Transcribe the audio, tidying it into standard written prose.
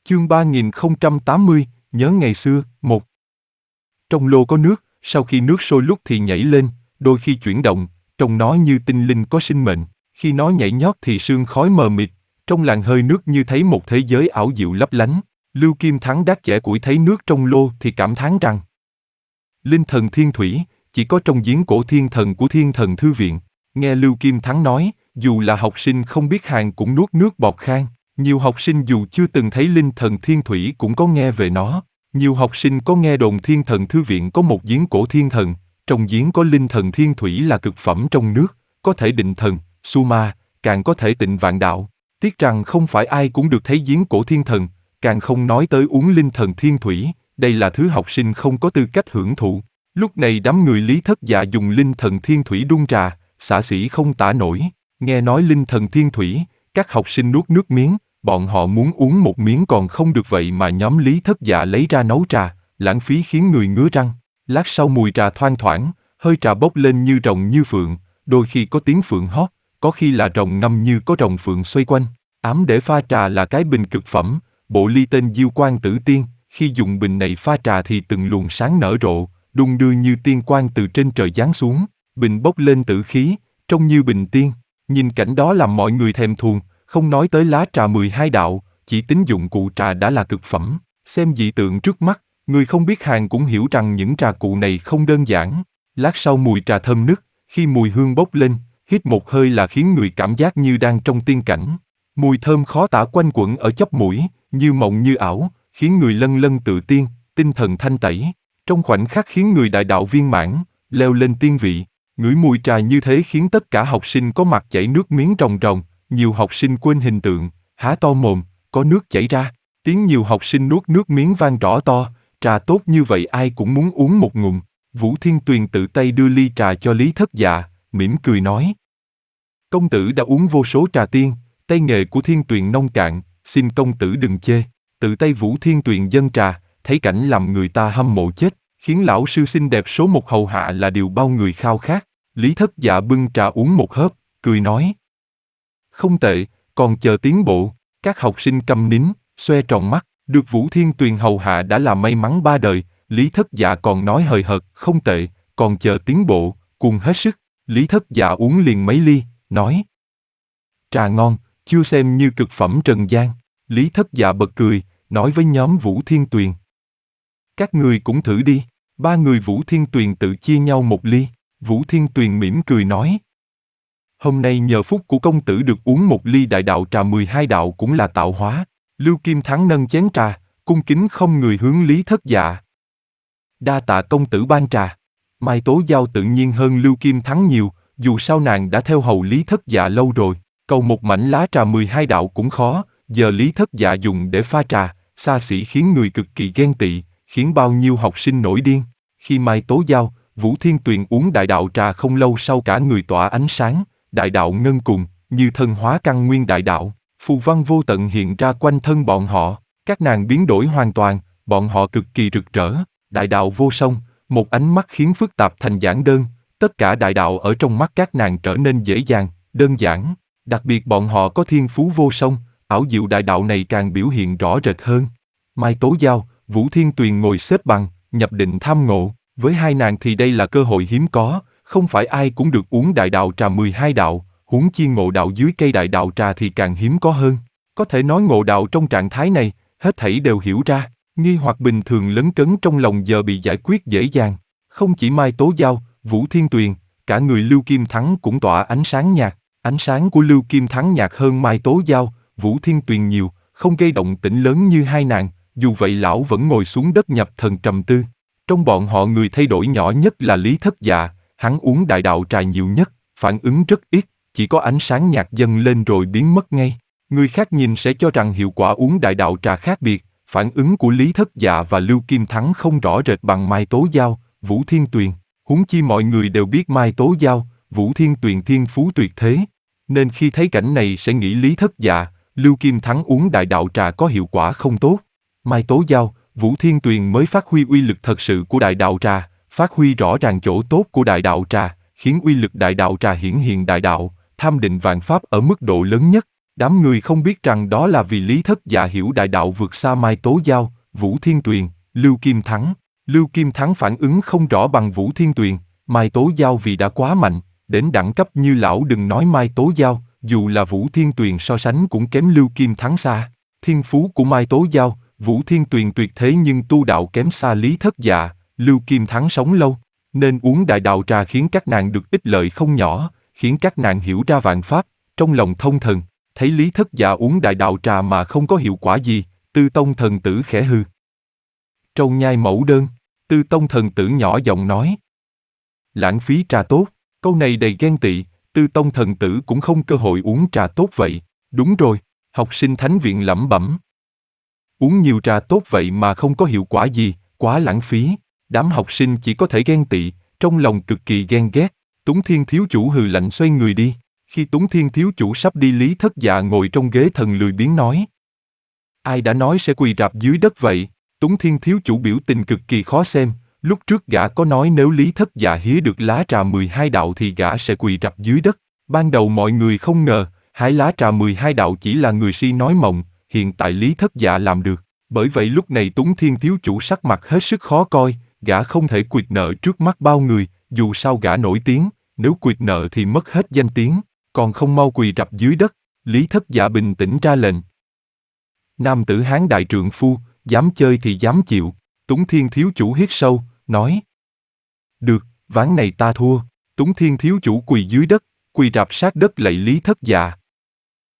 Chương 3080, nhớ ngày xưa, 1. Trong lô có nước, sau khi nước sôi lúc thì nhảy lên, đôi khi chuyển động, trông nó như tinh linh có sinh mệnh, khi nó nhảy nhót thì sương khói mờ mịt, trong làn hơi nước như thấy một thế giới ảo diệu lấp lánh. Lưu Kim Thắng đát chẻ củi thấy nước trong lô thì cảm thán rằng: linh thần thiên thủy, chỉ có trong giếng cổ thiên thần của Thiên Thần Thư Viện. Nghe Lưu Kim Thắng nói, dù là học sinh không biết hàng cũng nuốt nước bọt khan. Nhiều học sinh dù chưa từng thấy linh thần thiên thủy cũng có nghe về nó. Nhiều học sinh có nghe đồn Thiên Thần Thư Viện có một giếng cổ thiên thần, trong giếng có linh thần thiên thủy là cực phẩm trong nước, có thể định thần, su ma, càng có thể tịnh vạn đạo. Tiếc rằng không phải ai cũng được thấy giếng cổ thiên thần, càng không nói tới uống linh thần thiên thủy, đây là thứ học sinh không có tư cách hưởng thụ. Lúc này đám người Lý Thất Dạ dùng linh thần thiên thủy đun trà, xả xỉ không tả nổi. Nghe nói linh thần thiên thủy, các học sinh nuốt nước miếng, bọn họ muốn uống một miếng còn không được vậy mà nhóm Lý Thất Dạ lấy ra nấu trà, lãng phí khiến người ngứa răng. Lát sau mùi trà thoang thoảng, hơi trà bốc lên như rồng như phượng, đôi khi có tiếng phượng hót, có khi là rồng ngâm như có rồng phượng xoay quanh. Ám để pha trà là cái bình cực phẩm, bộ ly tên Diêu Quan Tử Tiên, khi dùng bình này pha trà thì từng luồng sáng nở rộ, đung đưa như tiên quang từ trên trời giáng xuống, bình bốc lên tử khí, trông như bình tiên. Nhìn cảnh đó làm mọi người thèm thuồng, không nói tới lá trà 12 đạo, chỉ tính dụng cụ trà đã là cực phẩm. Xem dị tượng trước mắt, người không biết hàng cũng hiểu rằng những trà cụ này không đơn giản. Lát sau mùi trà thơm nức, khi mùi hương bốc lên, hít một hơi là khiến người cảm giác như đang trong tiên cảnh. Mùi thơm khó tả quanh quẩn ở chóp mũi, như mộng như ảo, khiến người lân lân tự tiên, tinh thần thanh tẩy. Trong khoảnh khắc khiến người đại đạo viên mãn, leo lên tiên vị. Ngửi mùi trà như thế khiến tất cả học sinh có mặt chảy nước miếng ròng ròng, nhiều học sinh quên hình tượng, há to mồm, có nước chảy ra. Tiếng nhiều học sinh nuốt nước miếng vang rõ to, trà tốt như vậy ai cũng muốn uống một ngụm. Vũ Thiên Tuyền tự tay đưa ly trà cho Lý Thất Dạ, mỉm cười nói: công tử đã uống vô số trà tiên, tay nghề của Thiên Tuyền nông cạn, xin công tử đừng chê. Tự tay Vũ Thiên Tuyền dâng trà, thấy cảnh làm người ta hâm mộ chết, khiến lão sư xinh đẹp số một hầu hạ là điều bao người khao khát. Lý Thất Dạ bưng trà uống một hớp, cười nói: không tệ, còn chờ tiến bộ. Các học sinh câm nín, xoe tròn mắt, được Vũ Thiên Tuyền hầu hạ đã là may mắn ba đời. Lý Thất Dạ còn nói hời hợt: không tệ, còn chờ tiến bộ, cùng hết sức. Lý Thất Dạ uống liền mấy ly, nói: trà ngon, chưa xem như cực phẩm trần gian. Lý Thất Dạ bật cười, nói với nhóm Vũ Thiên Tuyền: các người cũng thử đi. Ba người Vũ Thiên Tuyền tự chia nhau một ly. Vũ Thiên Tuyền mỉm cười nói: hôm nay nhờ phúc của công tử được uống một ly đại đạo trà 12 đạo cũng là tạo hóa. Lưu Kim Thắng nâng chén trà, cung kính không người hướng Lý Thất Dạ: đa tạ công tử ban trà. Mai Tố Giao tự nhiên hơn Lưu Kim Thắng nhiều, dù sao nàng đã theo hầu Lý Thất Dạ lâu rồi, cầu một mảnh lá trà 12 đạo cũng khó, giờ Lý Thất Dạ dùng để pha trà, xa xỉ khiến người cực kỳ ghen tị, khiến bao nhiêu học sinh nổi điên. Khi Mai Tố Giao, Vũ Thiên Tuyền uống đại đạo trà không lâu sau cả người tỏa ánh sáng, đại đạo ngân cùng, như thân hóa căn nguyên đại đạo, phù văn vô tận hiện ra quanh thân bọn họ, các nàng biến đổi hoàn toàn, bọn họ cực kỳ rực rỡ, đại đạo vô song, một ánh mắt khiến phức tạp thành giản đơn, tất cả đại đạo ở trong mắt các nàng trở nên dễ dàng, đơn giản, đặc biệt bọn họ có thiên phú vô song, ảo diệu đại đạo này càng biểu hiện rõ rệt hơn. Mai Tố Giao, Vũ Thiên Tuyền ngồi xếp bằng, nhập định tham ngộ, với hai nàng thì đây là cơ hội hiếm có, không phải ai cũng được uống đại đạo trà 12 đạo, huống chi ngộ đạo dưới cây đại đạo trà thì càng hiếm có hơn. Có thể nói ngộ đạo trong trạng thái này, hết thảy đều hiểu ra, nghi hoặc bình thường lấn cấn trong lòng giờ bị giải quyết dễ dàng. Không chỉ Mai Tố Giao, Vũ Thiên Tuyền, cả người Lưu Kim Thắng cũng tỏa ánh sáng nhạt. Ánh sáng của Lưu Kim Thắng nhạt hơn Mai Tố Giao, Vũ Thiên Tuyền nhiều, không gây động tĩnh lớn như hai nàng, dù vậy lão vẫn ngồi xuống đất nhập thần trầm tư. Trong bọn họ người thay đổi nhỏ nhất là Lý Thất Dạ, hắn uống đại đạo trà nhiều nhất, phản ứng rất ít, chỉ có ánh sáng nhạt dâng lên rồi biến mất ngay. Người khác nhìn sẽ cho rằng hiệu quả uống đại đạo trà khác biệt, phản ứng của Lý Thất Dạ và Lưu Kim Thắng không rõ rệt bằng Mai Tố Giao, Vũ Thiên Tuyền. Huống chi mọi người đều biết Mai Tố Giao, Vũ Thiên Tuyền thiên phú tuyệt thế, nên khi thấy cảnh này sẽ nghĩ Lý Thất Dạ, Lưu Kim Thắng uống đại đạo trà có hiệu quả không tốt. Mai Tố Giao, Vũ Thiên Tuyền mới phát huy uy lực thật sự của đại đạo trà, phát huy rõ ràng chỗ tốt của đại đạo trà, khiến uy lực đại đạo trà hiển hiện đại đạo, tham định vạn pháp ở mức độ lớn nhất. Đám người không biết rằng đó là vì Lý Thất Dạ hiểu đại đạo vượt xa Mai Tố Giao, Vũ Thiên Tuyền, Lưu Kim Thắng. Lưu Kim Thắng phản ứng không rõ bằng Vũ Thiên Tuyền, Mai Tố Giao vì đã quá mạnh, đến đẳng cấp như lão đừng nói Mai Tố Giao, dù là Vũ Thiên Tuyền so sánh cũng kém Lưu Kim Thắng xa. Thiên phú của Mai Tố Giao, Vũ Thiên Tuyền tuyệt thế nhưng tu đạo kém xa Lý Thất Dạ, Lưu Kim Thắng sống lâu, nên uống đại đạo trà khiến các nàng được ích lợi không nhỏ, khiến các nàng hiểu ra vạn pháp, trong lòng thông thần. Thấy Lý Thất Dạ uống đại đạo trà mà không có hiệu quả gì, Tư Tông thần tử khẽ hư. Trâu nhai mẫu đơn, Tư Tông thần tử nhỏ giọng nói. Lãng phí trà tốt, câu này đầy ghen tị, Tư Tông thần tử cũng không cơ hội uống trà tốt vậy. Đúng rồi, học sinh thánh viện lẩm bẩm. Uống nhiều trà tốt vậy mà không có hiệu quả gì, quá lãng phí. Đám học sinh chỉ có thể ghen tị, trong lòng cực kỳ ghen ghét. Túng Thiên thiếu chủ hừ lạnh xoay người đi. Khi Túng Thiên thiếu chủ sắp đi, Lý Thất Dạ ngồi trong ghế thần lười biếng nói. Ai đã nói sẽ quỳ rạp dưới đất vậy? Túng Thiên thiếu chủ biểu tình cực kỳ khó xem. Lúc trước gã có nói nếu Lý Thất Dạ hía được lá trà 12 đạo thì gã sẽ quỳ rạp dưới đất. Ban đầu mọi người không ngờ, hái lá trà 12 đạo chỉ là người si nói mộng, hiện tại Lý Thất Dạ làm được. Bởi vậy lúc này Túng Thiên thiếu chủ sắc mặt hết sức khó coi, gã không thể quỵt nợ trước mắt bao người, dù sao gã nổi tiếng, nếu quỵt nợ thì mất hết danh tiếng, còn không mau quỳ rạp dưới đất. Lý Thất Dạ bình tĩnh ra lệnh. Nam tử Hán đại trượng phu, dám chơi thì dám chịu. Túng Thiên thiếu chủ hít sâu, nói. Được, ván này ta thua. Túng Thiên thiếu chủ quỳ dưới đất, quỳ rạp sát đất lạy Lý Thất Dạ.